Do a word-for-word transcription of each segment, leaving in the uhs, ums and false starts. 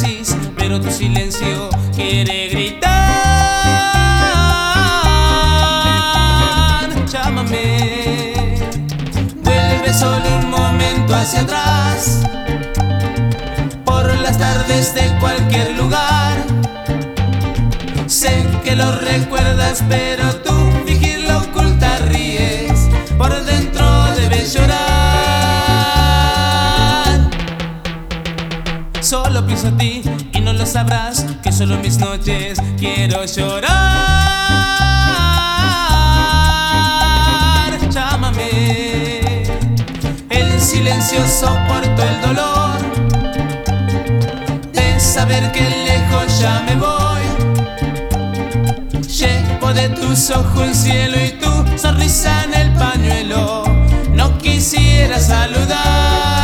decís, pero tu silencio quiere gritar. Llámame, vuelve solo un momento hacia atrás, por las tardes de cualquier lugar. Sé que lo recuerdas, pero tú fingirlo oculta ríes, por dentro debes llorar. Solo pienso en ti y no lo sabrás, que solo en mis noches quiero llorar. Llámame, el silencio soporto el dolor de saber que lejos ya me voy. Llevo de tus ojos el cielo y tu sonrisa en el pañuelo. No quisiera saludar.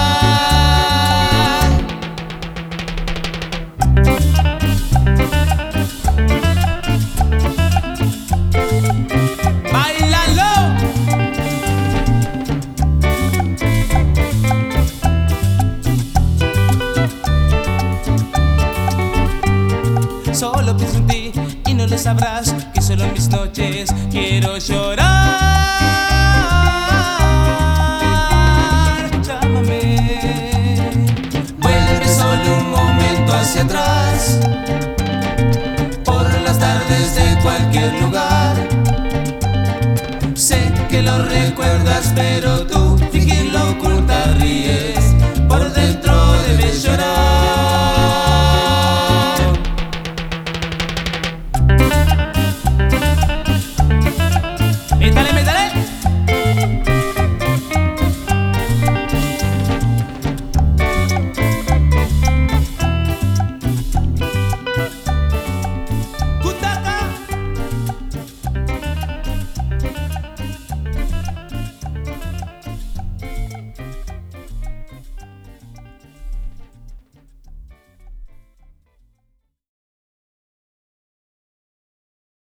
¡Báilalo! Solo pienso en ti y no lo sabrás, que solo en mis noches quiero llorar. Llámame, vuelve solo un momento hacia atrás, por las tardes de cualquier lugar. Sé que lo recuerdas, pero